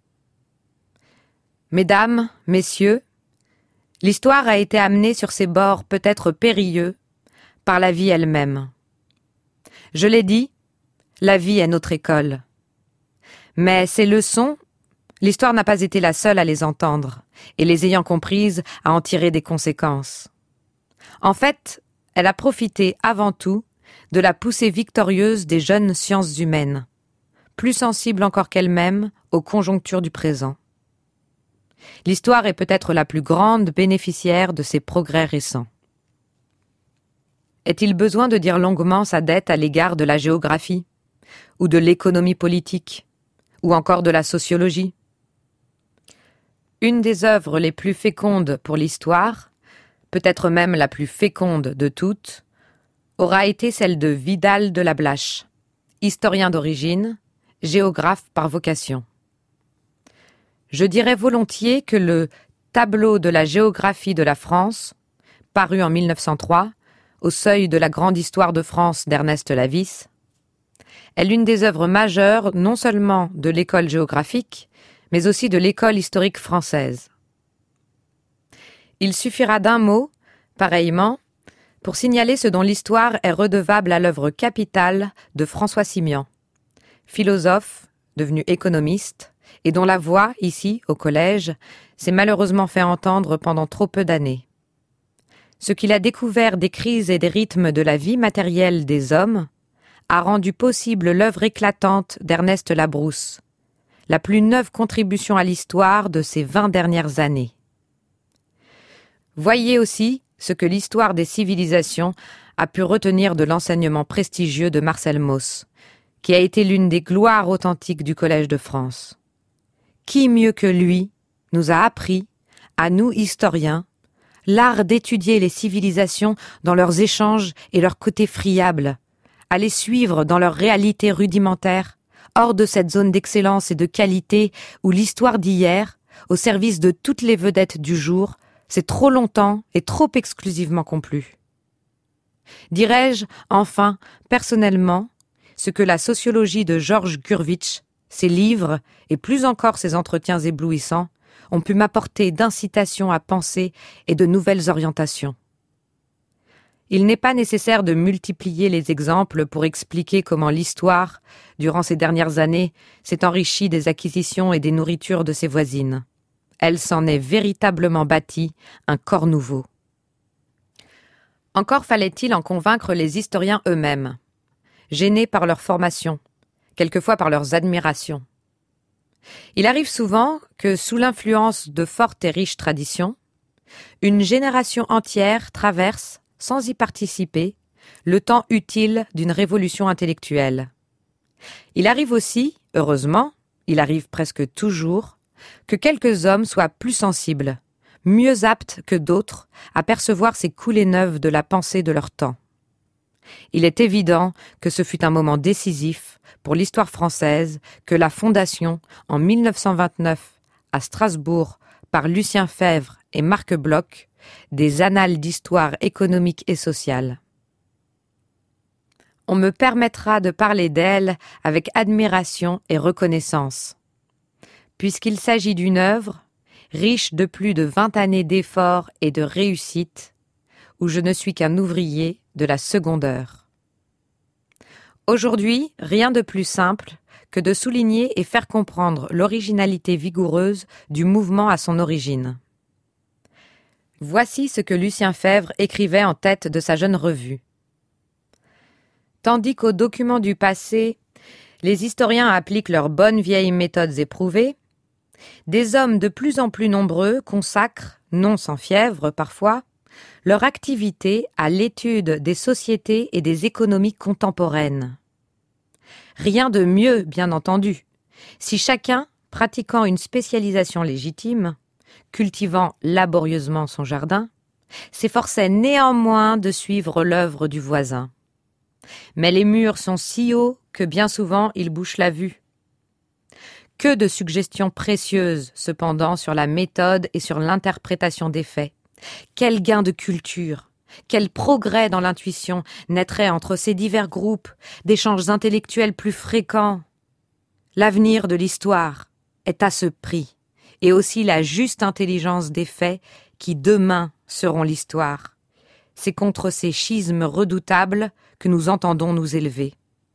Mesdames, messieurs, l'histoire a été amenée sur ces bords peut-être périlleux par la vie elle-même. Je l'ai dit, la vie est notre école. Mais ces leçons, l'histoire n'a pas été la seule à les entendre, et les ayant comprises, à en tirer des conséquences. En fait, elle a profité avant tout de la poussée victorieuse des jeunes sciences humaines, plus sensibles encore qu'elles-mêmes aux conjonctures du présent. L'histoire est peut-être la plus grande bénéficiaire de ces progrès récents. Est-il besoin de dire longuement sa dette à l'égard de la géographie, ou de l'économie politique, ou encore de la sociologie? Une des œuvres les plus fécondes pour l'histoire, peut-être même la plus féconde de toutes, aura été celle de Vidal de la Blache, historien d'origine, géographe par vocation. Je dirais volontiers que le Tableau de la géographie de la France, paru en 1903, au seuil de la grande histoire de France d'Ernest Lavis, est l'une des œuvres majeures non seulement de l'école géographique, mais aussi de l'école historique française. Il suffira d'un mot, pareillement, pour signaler ce dont l'histoire est redevable à l'œuvre capitale de François Simian, philosophe, devenu économiste, et dont la voix, ici, au collège, s'est malheureusement fait entendre pendant trop peu d'années. Ce qu'il a découvert des crises et des rythmes de la vie matérielle des hommes a rendu possible l'œuvre éclatante d'Ernest Labrousse, la plus neuve contribution à l'histoire de ces 20 dernières années. Voyez aussi ce que l'histoire des civilisations a pu retenir de l'enseignement prestigieux de Marcel Mauss, qui a été l'une des gloires authentiques du Collège de France. Qui mieux que lui nous a appris, à nous historiens, l'art d'étudier les civilisations dans leurs échanges et leurs côtés friables, à les suivre dans leur réalité rudimentaire, hors de cette zone d'excellence et de qualité où l'histoire d'hier, au service de toutes les vedettes du jour, s'est trop longtemps et trop exclusivement complu. Dirais-je, enfin, personnellement, ce que la sociologie de Georges Gurvitch, ses livres, et plus encore ses entretiens éblouissants, ont pu m'apporter d'incitation à penser et de nouvelles orientations. Il n'est pas nécessaire de multiplier les exemples pour expliquer comment l'histoire, durant ces dernières années, s'est enrichie des acquisitions et des nourritures de ses voisines. Elle s'en est véritablement bâtie un corps nouveau. Encore fallait-il en convaincre les historiens eux-mêmes, gênés par leur formation, quelquefois par leurs admirations. Il arrive souvent que, sous l'influence de fortes et riches traditions, une génération entière traverse, sans y participer, le temps utile d'une révolution intellectuelle. Il arrive aussi, heureusement, il arrive presque toujours, que quelques hommes soient plus sensibles, mieux aptes que d'autres à percevoir ces coulées neuves de la pensée de leur temps. Il est évident que ce fut un moment décisif pour l'histoire française que la fondation, en 1929, à Strasbourg, par Lucien Febvre et Marc Bloch, des Annales d'histoire économique et sociale. On me permettra de parler d'elle avec admiration et reconnaissance, puisqu'il s'agit d'une œuvre, riche de plus de 20 années d'efforts et de réussite, où je ne suis qu'un ouvrier de la seconde heure. Aujourd'hui, rien de plus simple que de souligner et faire comprendre l'originalité vigoureuse du mouvement à son origine. Voici ce que Lucien Febvre écrivait en tête de sa jeune revue. Tandis qu'aux documents du passé, les historiens appliquent leurs bonnes vieilles méthodes éprouvées, des hommes de plus en plus nombreux consacrent, non sans fièvre parfois, leur activité à l'étude des sociétés et des économies contemporaines. Rien de mieux, bien entendu, si chacun, pratiquant une spécialisation légitime, cultivant laborieusement son jardin, s'efforçait néanmoins de suivre l'œuvre du voisin. Mais les murs sont si hauts que bien souvent ils bouchent la vue. Que de suggestions précieuses, cependant, sur la méthode et sur l'interprétation des faits. Quel gain de culture, quel progrès dans l'intuition naîtrait entre ces divers groupes, d'échanges intellectuels plus fréquents. L'avenir de l'histoire est à ce prix, et aussi la juste intelligence des faits qui demain seront l'histoire. C'est contre ces schismes redoutables que nous entendons nous élever.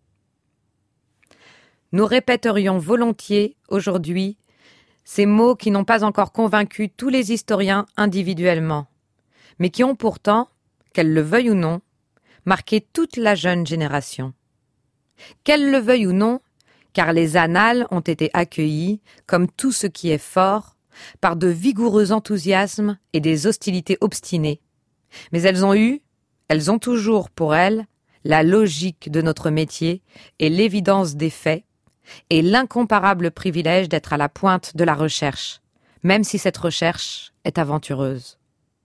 Nous répéterions volontiers, aujourd'hui, ces mots qui n'ont pas encore convaincu tous les historiens individuellement, mais qui ont pourtant, qu'elle le veuille ou non, marqué toute la jeune génération. Qu'elle le veuille ou non, car les annales ont été accueillies, comme tout ce qui est fort, par de vigoureux enthousiasmes et des hostilités obstinées. Mais elles ont toujours pour elles, la logique de notre métier et l'évidence des faits, et l'incomparable privilège d'être à la pointe de la recherche, même si cette recherche est aventureuse.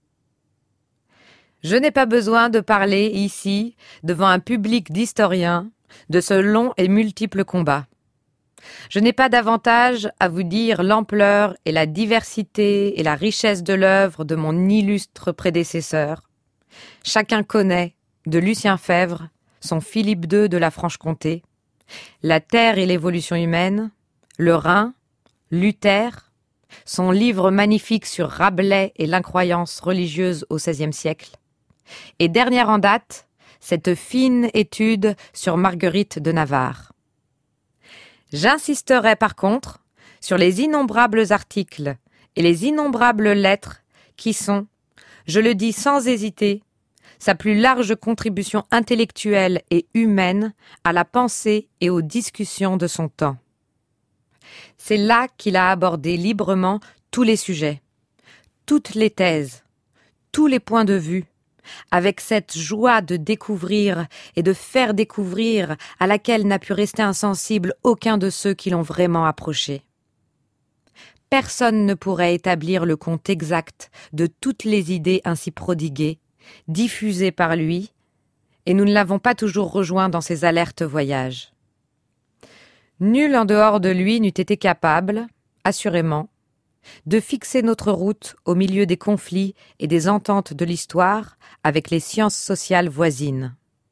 Je n'ai pas besoin de parler ici, devant un public d'historiens, de ce long et multiple combat. Je n'ai pas davantage à vous dire l'ampleur et la diversité et la richesse de l'œuvre de mon illustre prédécesseur. Chacun connaît, de Lucien Febvre, son Philippe II de la Franche-Comté, La Terre et l'évolution humaine, Le Rhin, Luther, son livre magnifique sur Rabelais et l'incroyance religieuse au XVIe siècle, et dernière en date, cette fine étude sur Marguerite de Navarre. J'insisterai par contre sur les innombrables articles et les innombrables lettres qui sont, je le dis sans hésiter, sa plus large contribution intellectuelle et humaine à la pensée et aux discussions de son temps. C'est là qu'il a abordé librement tous les sujets, toutes les thèses, tous les points de vue, avec cette joie de découvrir et de faire découvrir à laquelle n'a pu rester insensible aucun de ceux qui l'ont vraiment approché. Personne ne pourrait établir le compte exact de toutes les idées ainsi prodiguées, diffusées par lui, et nous ne l'avons pas toujours rejoint dans ses alertes voyages. Nul en dehors de lui n'eût été capable, assurément, de fixer notre route au milieu des conflits et des ententes de l'histoire avec les sciences sociales voisines.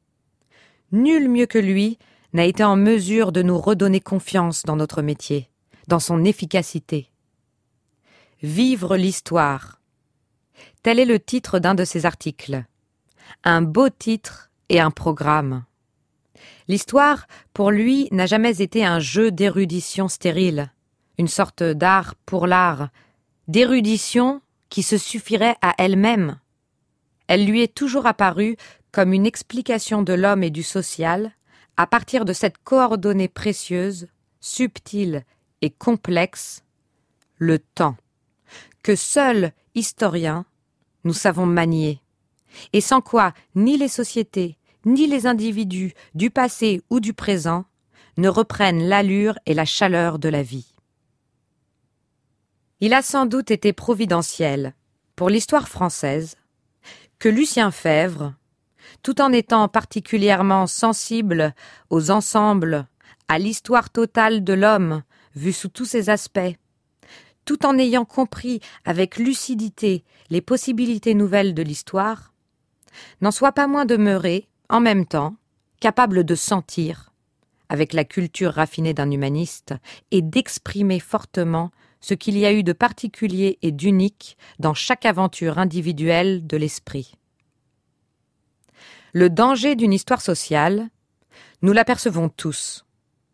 Nul mieux que lui n'a été en mesure de nous redonner confiance dans notre métier, dans son efficacité. Vivre l'histoire. Tel est le titre d'un de ses articles. Un beau titre et un programme. L'histoire, pour lui, n'a jamais été un jeu d'érudition stérile, une sorte d'art pour l'art, d'érudition qui se suffirait à elle-même. Elle lui est toujours apparue comme une explication de l'homme et du social à partir de cette coordonnée précieuse, subtile et complexe, le temps, que seuls historiens nous savons manier, et sans quoi ni les sociétés, ni les individus du passé ou du présent ne reprennent l'allure et la chaleur de la vie. Il a sans doute été providentiel, pour l'histoire française, que Lucien Febvre, tout en étant particulièrement sensible aux ensembles, à l'histoire totale de l'homme, vue sous tous ses aspects, tout en ayant compris avec lucidité les possibilités nouvelles de l'histoire, n'en soit pas moins demeuré, en même temps, capable de sentir, avec la culture raffinée d'un humaniste, et d'exprimer fortement ce qu'il y a eu de particulier et d'unique dans chaque aventure individuelle de l'esprit. Le danger d'une histoire sociale, nous l'apercevons tous.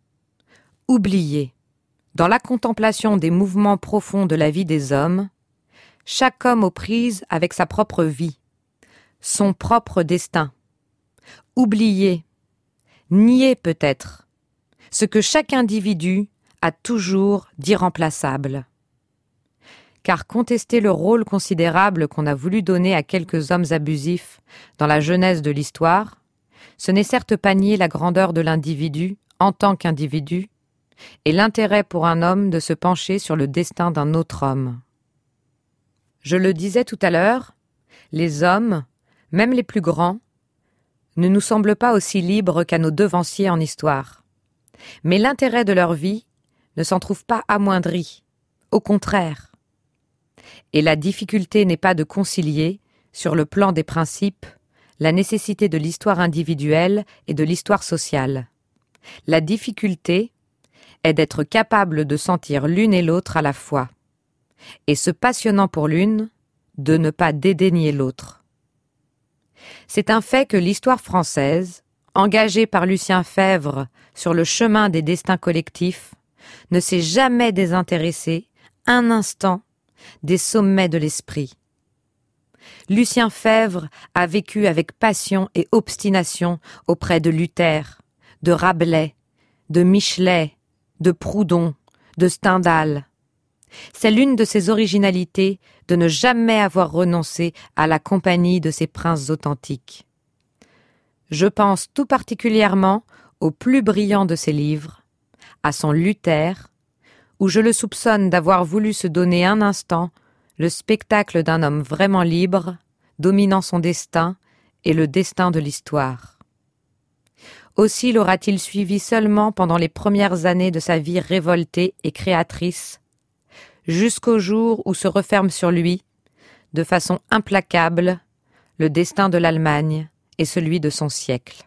Oublier, dans la contemplation des mouvements profonds de la vie des hommes, chaque homme aux prises avec sa propre vie, son propre destin. Oublier, nier peut-être, ce que chaque individu a toujours d'irremplaçable. Car contester le rôle considérable qu'on a voulu donner à quelques hommes abusifs dans la genèse de l'histoire, ce n'est certes pas nier la grandeur de l'individu en tant qu'individu et l'intérêt pour un homme de se pencher sur le destin d'un autre homme. Je le disais tout à l'heure, les hommes, même les plus grands, ne nous semblent pas aussi libres qu'à nos devanciers en histoire. Mais l'intérêt de leur vie ne s'en trouve pas amoindri, au contraire. Et la difficulté n'est pas de concilier, sur le plan des principes, la nécessité de l'histoire individuelle et de l'histoire sociale. La difficulté est d'être capable de sentir l'une et l'autre à la fois, et se passionnant pour l'une, de ne pas dédaigner l'autre. C'est un fait que l'histoire française, engagée par Lucien Febvre sur le chemin des destins collectifs, ne s'est jamais désintéressée, un instant, des sommets de l'esprit. Lucien Febvre a vécu avec passion et obstination auprès de Luther, de Rabelais, de Michelet, de Proudhon, de Stendhal. C'est l'une de ses originalités de ne jamais avoir renoncé à la compagnie de ces princes authentiques. Je pense tout particulièrement au plus brillant de ses livres, à son Luther, où je le soupçonne d'avoir voulu se donner un instant le spectacle d'un homme vraiment libre, dominant son destin et le destin de l'histoire. Aussi l'aura-t-il suivi seulement pendant les premières années de sa vie révoltée et créatrice, jusqu'au jour où se referme sur lui, de façon implacable, le destin de l'Allemagne et celui de son siècle.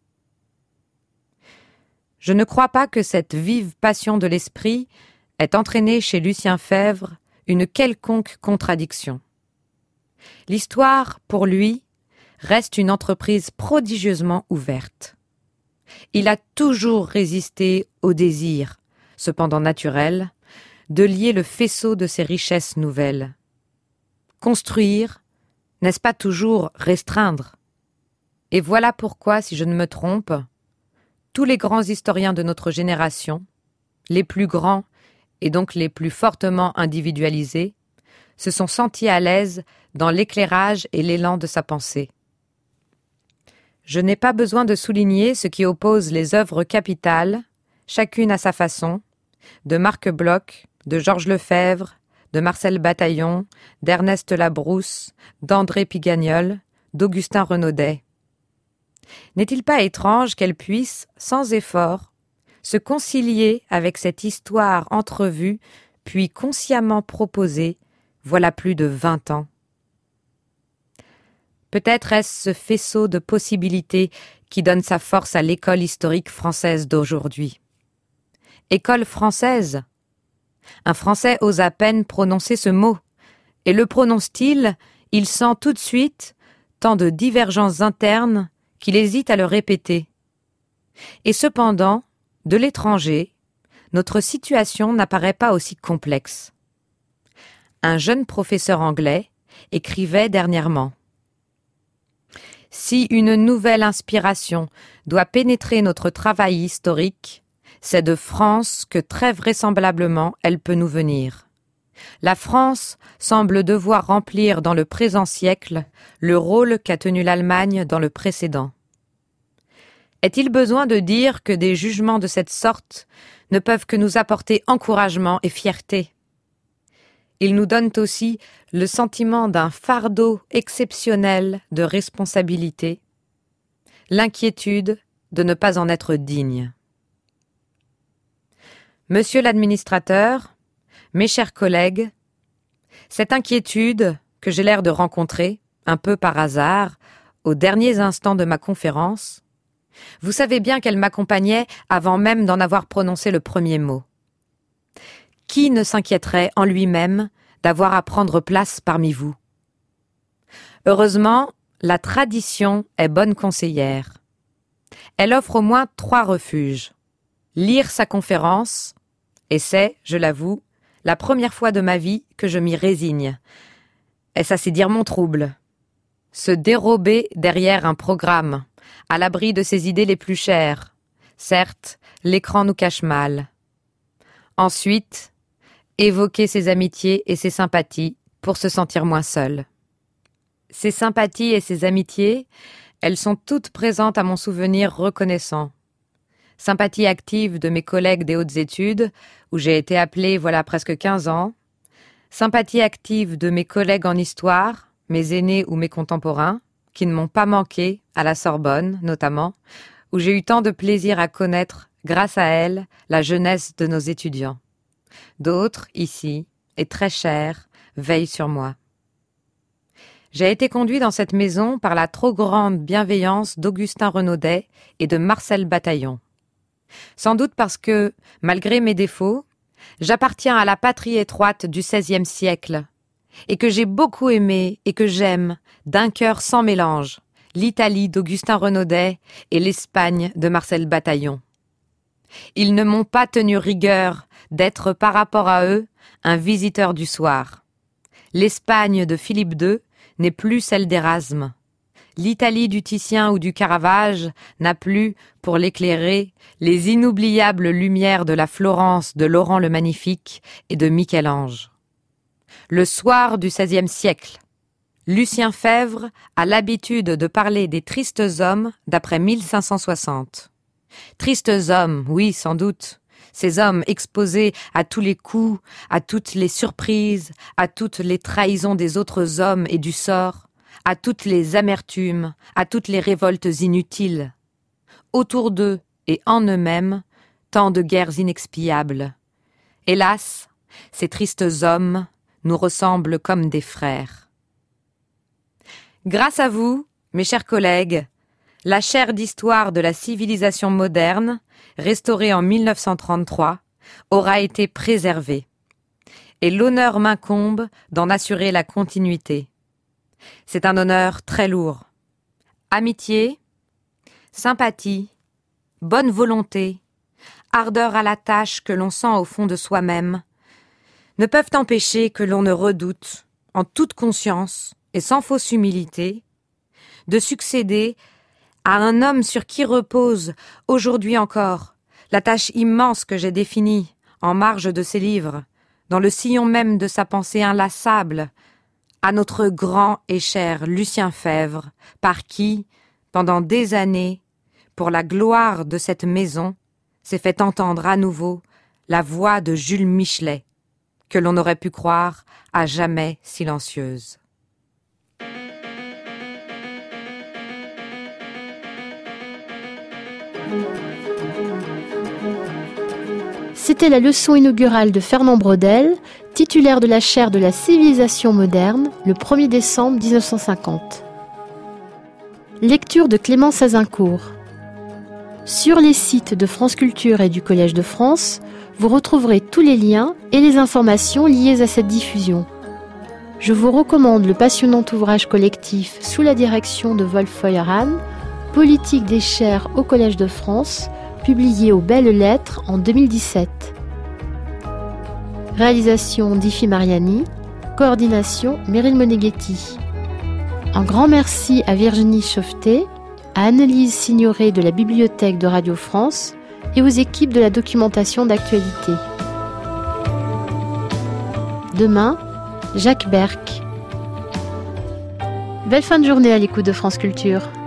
Je ne crois pas que cette vive passion de l'esprit ait entraîné chez Lucien Febvre une quelconque contradiction. L'histoire, pour lui, reste une entreprise prodigieusement ouverte. Il a toujours résisté au désir, cependant naturel, de lier le faisceau de ses richesses nouvelles. Construire, n'est-ce pas toujours restreindre? Et voilà pourquoi, si je ne me trompe, tous les grands historiens de notre génération, les plus grands et donc les plus fortement individualisés, se sont sentis à l'aise dans l'éclairage et l'élan de sa pensée. Je n'ai pas besoin de souligner ce qui oppose les œuvres capitales, chacune à sa façon, de Marc Bloch, de Georges Lefebvre, de Marcel Bataillon, d'Ernest Labrousse, d'André Pigagnol, d'Augustin Renaudet. N'est-il pas étrange qu'elle puisse, sans effort, se concilier avec cette histoire entrevue, puis consciemment proposée, voilà plus de 20 ans? Peut-être est-ce ce faisceau de possibilités qui donne sa force à l'école historique française d'aujourd'hui. École française. Un Français ose à peine prononcer ce mot, et le prononce-t-il, il sent tout de suite tant de divergences internes qu'il hésite à le répéter. Et cependant, de l'étranger, notre situation n'apparaît pas aussi complexe. Un jeune professeur anglais écrivait dernièrement: « Si une nouvelle inspiration doit pénétrer notre travail historique, c'est de France que très vraisemblablement elle peut nous venir. La France semble devoir remplir dans le présent siècle le rôle qu'a tenu l'Allemagne dans le précédent. Est-il besoin de dire que des jugements de cette sorte ne peuvent que nous apporter encouragement et fierté? Ils nous donnent aussi le sentiment d'un fardeau exceptionnel de responsabilité, l'inquiétude de ne pas en être digne. Monsieur l'administrateur, mes chers collègues, cette inquiétude que j'ai l'air de rencontrer, un peu par hasard, aux derniers instants de ma conférence, vous savez bien qu'elle m'accompagnait avant même d'en avoir prononcé le premier mot. qui ne s'inquiéterait en lui-même d'avoir à prendre place parmi vous? Heureusement, la tradition est bonne conseillère. Elle offre au moins 3 refuges. Lire sa conférence, et c'est, je l'avoue, la première fois de ma vie que je m'y résigne. Est-ce assez dire mon trouble? Se dérober derrière un programme, à l'abri de ses idées les plus chères. Certes, l'écran nous cache mal. Ensuite, évoquer ses amitiés et ses sympathies pour se sentir moins seul. Ces sympathies et ces amitiés, elles sont toutes présentes à mon souvenir reconnaissant. Sympathie active de mes collègues des hautes études, où j'ai été appelée voilà presque 15 ans. Sympathie active de mes collègues en histoire, mes aînés ou mes contemporains, qui ne m'ont pas manqué, à la Sorbonne notamment, où j'ai eu tant de plaisir à connaître, grâce à elles, la jeunesse de nos étudiants. D'autres, ici, et très chers, veillent sur moi. J'ai été conduit dans cette maison par la trop grande bienveillance d'Augustin Renaudet et de Marcel Bataillon. Sans doute parce que, malgré mes défauts, j'appartiens à la patrie étroite du XVIe siècle, et que j'ai beaucoup aimé et que j'aime, d'un cœur sans mélange, l'Italie d'Augustin Renaudet et l'Espagne de Marcel Bataillon. Ils ne m'ont pas tenu rigueur d'être par rapport à eux un visiteur du soir. L'Espagne de Philippe II n'est plus celle d'Érasme. L'Italie du Titien ou du Caravage n'a plus, pour l'éclairer, les inoubliables lumières de la Florence de Laurent le Magnifique et de Michel-Ange. Le soir du XVIe siècle, Lucien Febvre a l'habitude de parler des tristes hommes d'après 1560. Tristes hommes, oui, sans doute. Ces hommes exposés à tous les coups, à toutes les surprises, à toutes les trahisons des autres hommes et du sort, à toutes les amertumes, à toutes les révoltes inutiles. Autour d'eux et en eux-mêmes, tant de guerres inexpiables. Hélas, ces tristes hommes nous ressemblent comme des frères. Grâce à vous, mes chers collègues, la chaire d'histoire de la civilisation moderne, restaurée en 1933, aura été préservée. Et l'honneur m'incombe d'en assurer la continuité. C'est un honneur très lourd. Amitié, sympathie, bonne volonté, ardeur à la tâche que l'on sent au fond de soi-même, ne peuvent empêcher que l'on ne redoute, en toute conscience et sans fausse humilité, de succéder à un homme sur qui repose, aujourd'hui encore, la tâche immense que j'ai définie, en marge de ses livres, dans le sillon même de sa pensée inlassable, à notre grand et cher Lucien Febvre, par qui, pendant des années, pour la gloire de cette maison, s'est fait entendre à nouveau la voix de Jules Michelet, que l'on aurait pu croire à jamais silencieuse. C'était la leçon inaugurale de Fernand Braudel, titulaire de la chaire de la civilisation moderne, le 1er décembre 1950. Lecture de Clémence Azincourt. Sur les sites de France Culture et du Collège de France, vous retrouverez tous les liens et les informations liées à cette diffusion. Je vous recommande le passionnant ouvrage collectif sous la direction de Wolf Feuerhahn, Politique des chaires au Collège de France, publié aux Belles Lettres en 2017. Réalisation d'Ifi Mariani, coordination Meryl Moneghetti. Un grand merci à Virginie Chauveté, à Annelise Signoret de la Bibliothèque de Radio France et aux équipes de la documentation d'actualité. Demain, Jacques Berck. Belle fin de journée à l'écoute de France Culture.